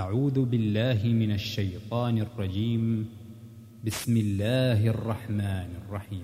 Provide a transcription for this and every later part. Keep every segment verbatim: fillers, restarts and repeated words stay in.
أعوذ بالله من الشيطان الرجيم. بسم الله الرحمن الرحيم.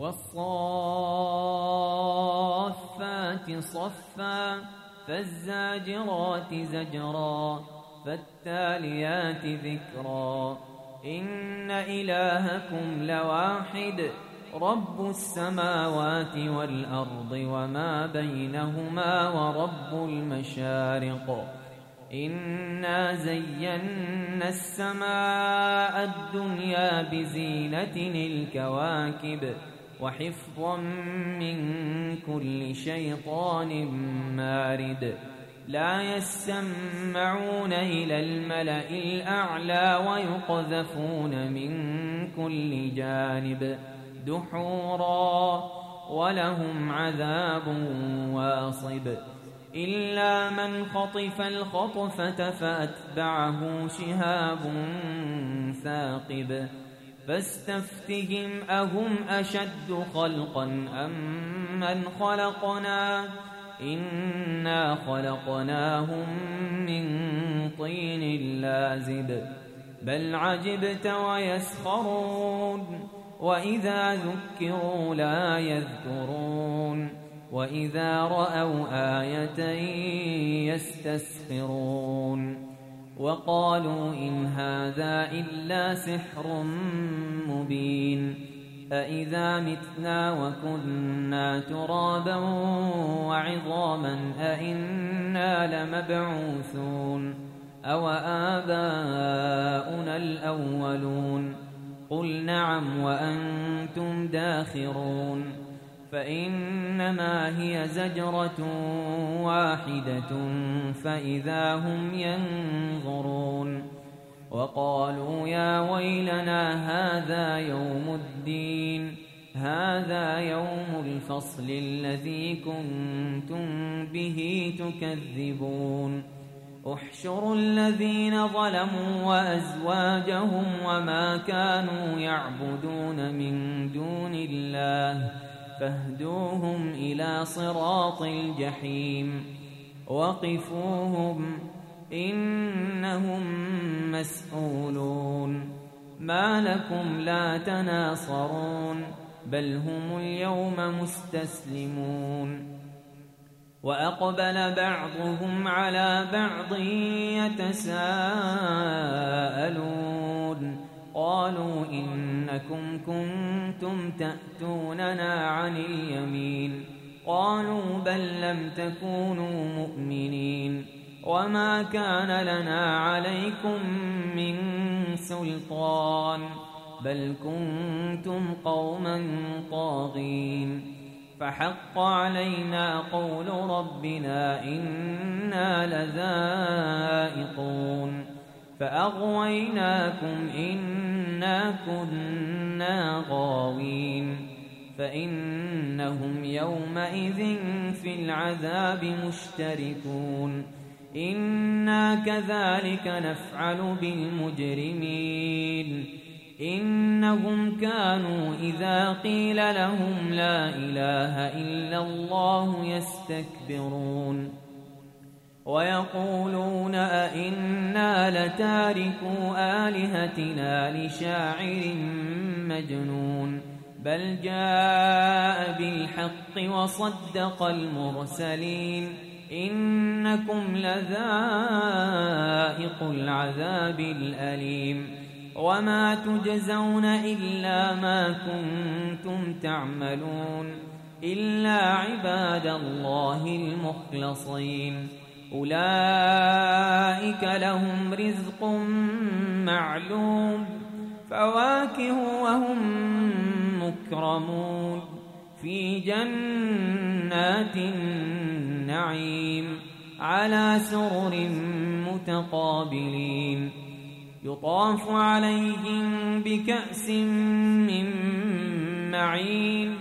والصافات صفا فالزاجرات زجرا فالتاليات ذكرا إن إلهكم لواحد رب السماوات والأرض وما بينهما ورب المشارق إنا زينا السماء الدنيا بزينة الكواكب وحفظا من كل شيطان مارد لا يسمعون إلى الملأ الأعلى ويقذفون من كل جانب دحورا ولهم عذاب واصب إلا من خطف الخطفة فأتبعه شهاب ثاقب فاستفتهم أهم أشد خلقا أم من خلقنا إنا خلقناهم من طين لازب بل عجبت ويسخرون وإذا ذكروا لا يذكرون وإذا رأوا آية يستسخرون وقالوا إن هذا إلا سحر مبين أإذا متنا وكنا ترابا وعظاما أإنا لمبعوثون أو آباؤنا الأولون قل نعم وأنتم داخرون فإنما هي زجرة واحدة فإذا هم ينظرون وقالوا يا ويلنا هذا يوم الدين هذا يوم الفصل الذي كنتم به تكذبون احشروا الذين ظلموا وأزواجهم وما كانوا يعبدون من دون الله فاهدوهم إلى صراط الجحيم وقفوهم إنهم مسؤولون ما لكم لا تناصرون بل هم اليوم مستسلمون وأقبل بعضهم على بعض يتساءلون قالوا إنكم كنتم تأتوننا عن اليمين قالوا بل لم تكونوا مؤمنين وما كان لنا عليكم من سلطان بل كنتم قوما طاغين فحق علينا قول ربنا إنا لذائقون فأغويناكم إنا كنا غاوين فإنهم يومئذ في العذاب مشتركون إنا كذلك نفعل بالمجرمين إنهم كانوا إذا قيل لهم لا إله إلا الله يستكبرون ويقولون أئنا لتاركو آلهتنا لشاعر مجنون بل جاء بالحق وصدق المرسلين إنكم لذائق العذاب الأليم وما تجزون إلا ما كنتم تعملون إلا عباد الله المخلصين أولئك لهم رزق معلوم فواكه وهم مكرمون في جنات النعيم على سرر متقابلين يطاف عليهم بكأس من معين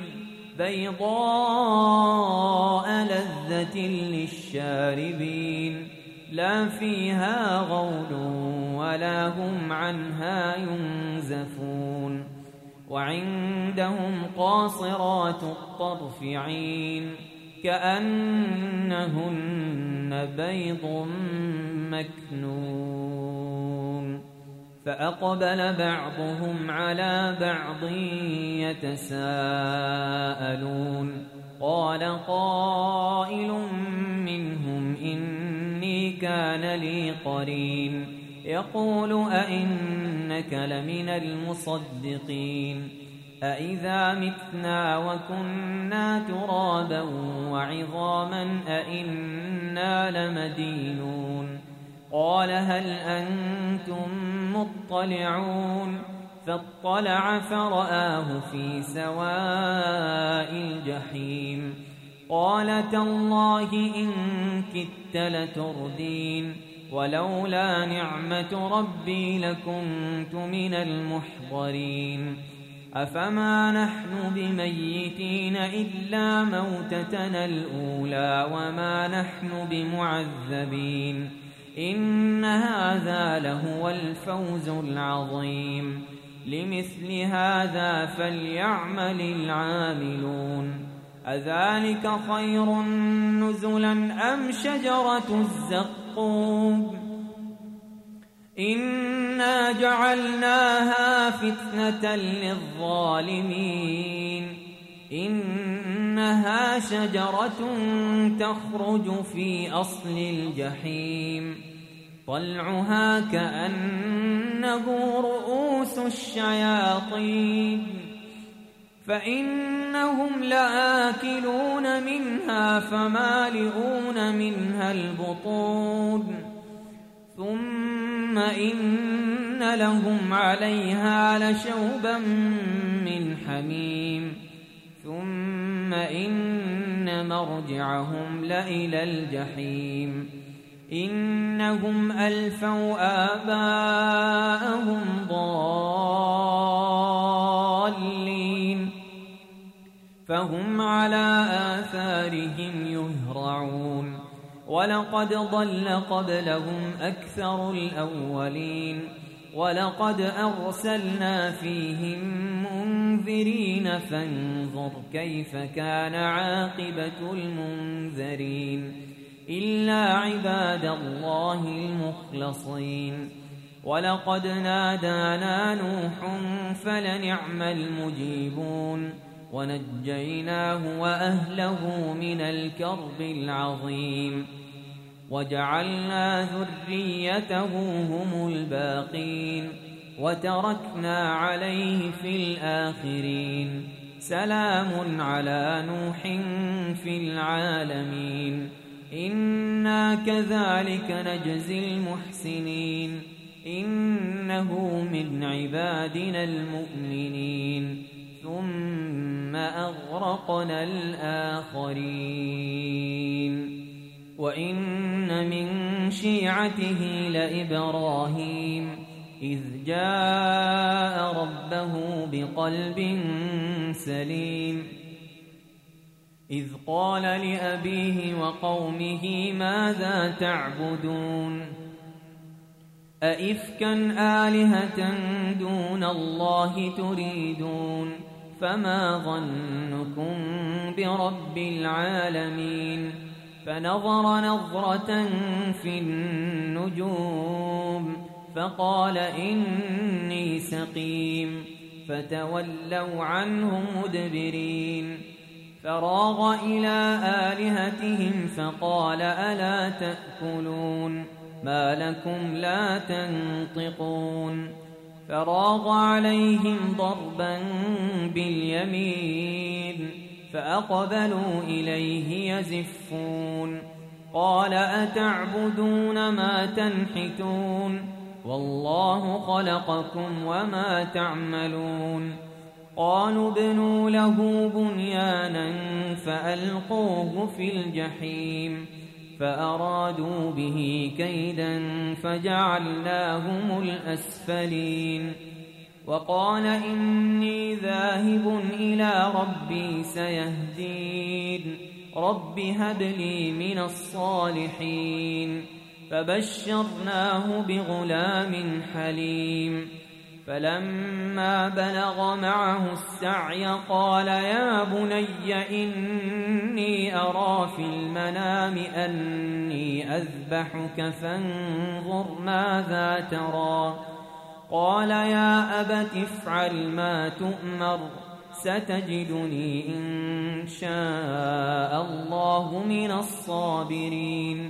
بيضاء لذة للشاربين لا فيها غول ولا هم عنها ينزفون وعندهم قاصرات الطرف عين كأنهن بيض مكنون. فأقبل بعضهم على بعض يتساءلون قال قائل منهم إني كان لي قرين يقول أئنك لمن المصدقين أئذا متنا وكنا ترابا وعظاما أئنا لمدينون قال هل أنتم مطلعون فاطلع فرآه في سواء الجحيم قال تالله إن كدت لتردين ولولا نعمة ربي لكنت من المحضرين أفما نحن بميتين إلا موتتنا الأولى وما نحن بمعذبين إن هذا لهو الفوز العظيم لمثل هذا فليعمل العاملون أذلك خير نزلا أم شجرة الزقوم إنا جعلناها فتنة للظالمين إنها شجرة تخرج في أصل الجحيم طلعها كأنه رؤوس الشياطين فإنهم لآكلون منها فمالئون منها البطون ثم إن لهم عليها لشوبا من حميم ثم إن مرجعهم لإلى الجحيم إنهم ألفوا آباءهم ضالين فهم على آثارهم يهرعون ولقد ضل قبلهم أكثر الأولين ولقد أرسلنا فيهم منذرين فانظر كيف كان عاقبة المنذرين إلا عباد الله المخلصين ولقد نادانا نوح فلنعم المجيبون ونجيناه وأهله من الكرب العظيم وجعلنا ذريته هم الباقين وتركنا عليه في الآخرين سلام على نوح في العالمين إنا كذلك نجزي المحسنين إنه من عبادنا المؤمنين ثم أغرقنا الآخرين وإن من شيعته لإبراهيم إذ جاء ربه بقلب سليم إذ قال لأبيه وقومه ماذا تعبدون أئفكا آلهة دون الله تريدون فما ظنكم برب العالمين فنظر نظرة في النجوم فقال إني سقيم فتولوا عنه مدبرين فراغ إلى آلهتهم فقال ألا تأكلون ما لكم لا تنطقون فراغ عليهم ضربا باليمين فأقبلوا إليه يزفون قال أتعبدون ما تنحتون والله خلقكم وما تعملون قالوا ابنوا له بنيانا فألقوه في الجحيم فأرادوا به كيدا فجعلناهم الأسفلين وقال إني ذاهب إلى ربي سيهدين رب هب لي من الصالحين فبشرناه بغلام حليم فلما بلغ معه السعي قال يا بني إني أرى في المنام أني أذبحك فانظر ماذا ترى قال يا أبت افعل ما تؤمر ستجدني إن شاء الله من الصابرين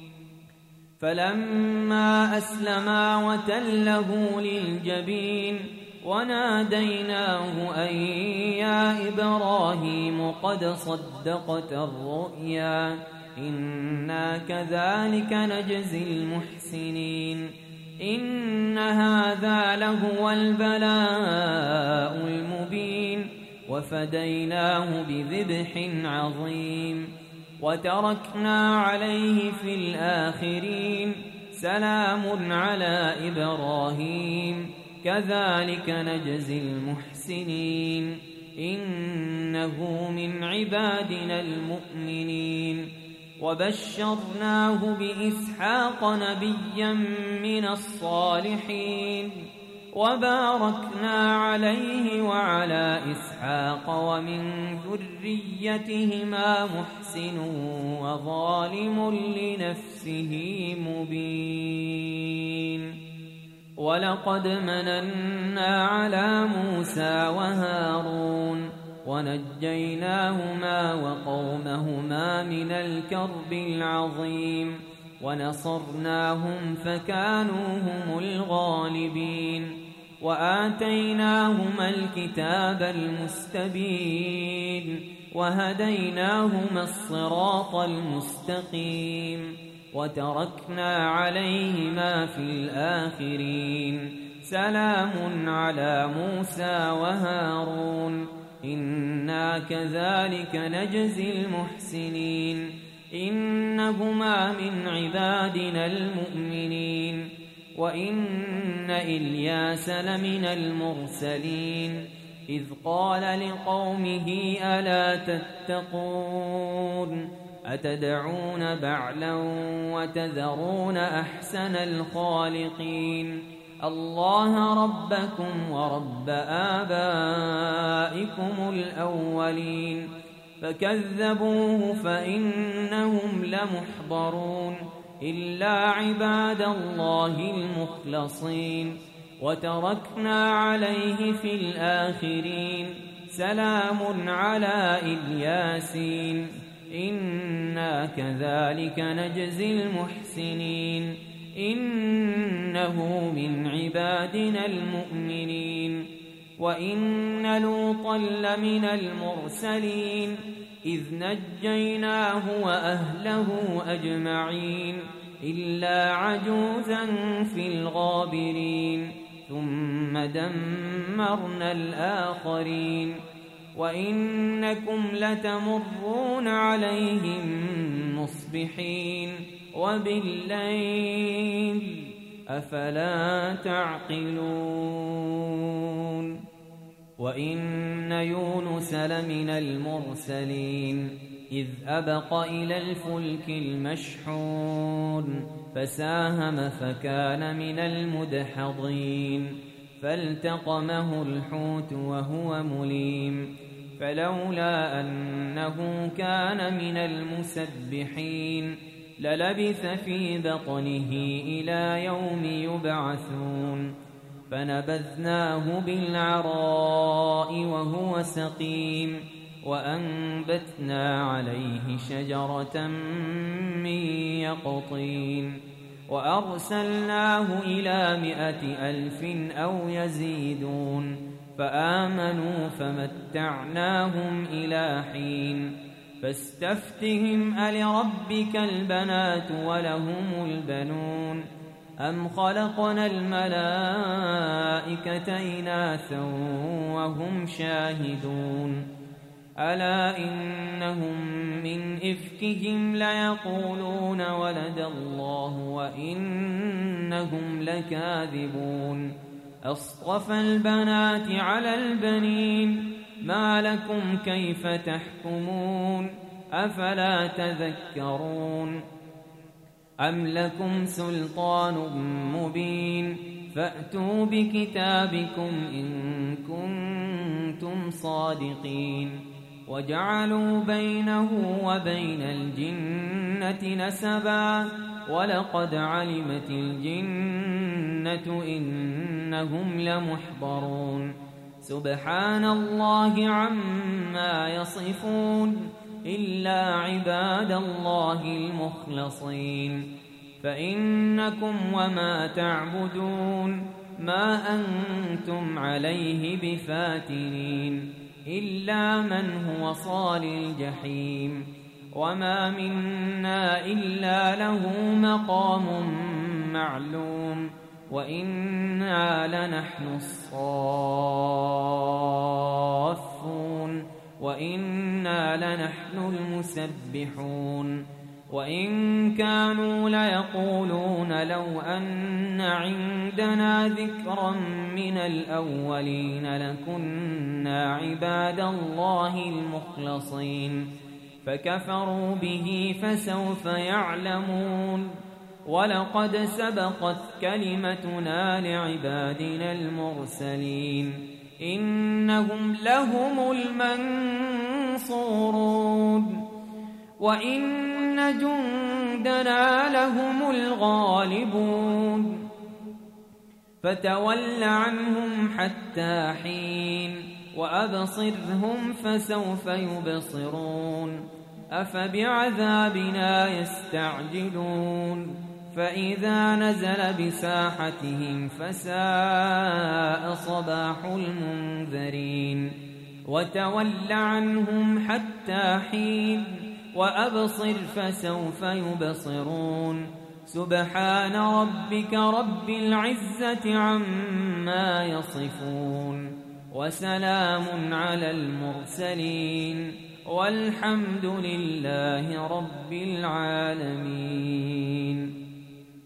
فلما أسلما وتله للجبين وناديناه أن يا إبراهيم قد صدقت الرؤيا إنا كذلك نجزي المحسنين إن هذا لهو البلاء المبين وفديناه بذبح عظيم وتركنا عليه في الآخرين سلام على إبراهيم كذلك نجزي المحسنين إنه من عبادنا المؤمنين وبشرناه بإسحاق نبيا من الصالحين وباركنا عليه وعلى إسحاق ومن ذريتهما محسن وظالم لنفسه مبين ولقد مننا على موسى وهارون ونجيناهما وقومهما من الكرب العظيم ونصرناهم فكانوا هم الغالبين وآتيناهما الكتاب المستبين وهديناهما الصراط المستقيم وتركنا عليهما في الآخرين سلام على موسى وهارون إنا كذلك نجزي المحسنين إنهما من عبادنا المؤمنين وإن إلياس لمن المرسلين إذ قال لقومه ألا تتقون أتدعون بعلا وتذرون أحسن الخالقين الله ربكم ورب آبائكم الأولين فكذبوه فإنهم لمحضرون إلا عباد الله المخلصين وتركنا عليه في الآخرين سلام على الياسين إنا كذلك نجزي المحسنين إنه من عبادنا المؤمنين وإن لوطا لمن المرسلين إذ نجيناه وأهله أجمعين إلا عجوزا في الغابرين ثم دمرنا الآخرين وإنكم لتمرون عليهم مصبحين وبالليل أفلا تعقلون وإن يونس لمن المرسلين إذ أبق إلى الفلك المشحون فساهم فكان من المدحضين فالتقمه الحوت وهو مليم فلولا أنه كان من المسبحين للبث في بطنه إلى يوم يبعثون فنبذناه بالعراء وهو سقيم وأنبتنا عليه شجرة من يقطين وأرسلناه إلى مائة ألف أو يزيدون فآمنوا فمتعناهم إلى حين فاستفتهم ألربك البنات ولهم البنون أم خلقنا الملائكة إناثا وهم شاهدون ألا إنهم من إفكهم ليقولون ولد الله وإنهم لكاذبون أصطفى البنات على البنين ما لكم كيف تحكمون أفلا تذكرون أم لكم سلطان مبين فأتوا بكتابكم إن كنتم صادقين وجعلوا بينه وبين الجنة نسبا ولقد علمت الجنة الجنة إنهم لمحضرون سبحان الله عما يصفون إلا عباد الله المخلصين فإنكم وما تعبدون ما أنتم عليه بفاتنين إلا من هو صال الجحيم وما منا إلا له مقام معلوم وإنا لنحن الصافون وإنا لنحن المسبحون وإن كانوا ليقولون لو أن عندنا ذكرا من الأولين لكنا عباد الله المخلصين فكفروا به فسوف يعلمون ولقد سبقت كلمتنا لعبادنا المرسلين إنهم لهم المنصورون وإن جندنا لهم الغالبون فتول عنهم حتى حين وأبصرهم فسوف يبصرون أفبعذابنا يستعجلون فإذا نزل بساحتهم فساء صباح المنذرين وتول عنهم حتى حين وأبصر فسوف يبصرون سبحان ربك رب العزة عما يصفون وسلام على المرسلين والحمد لله رب العالمين.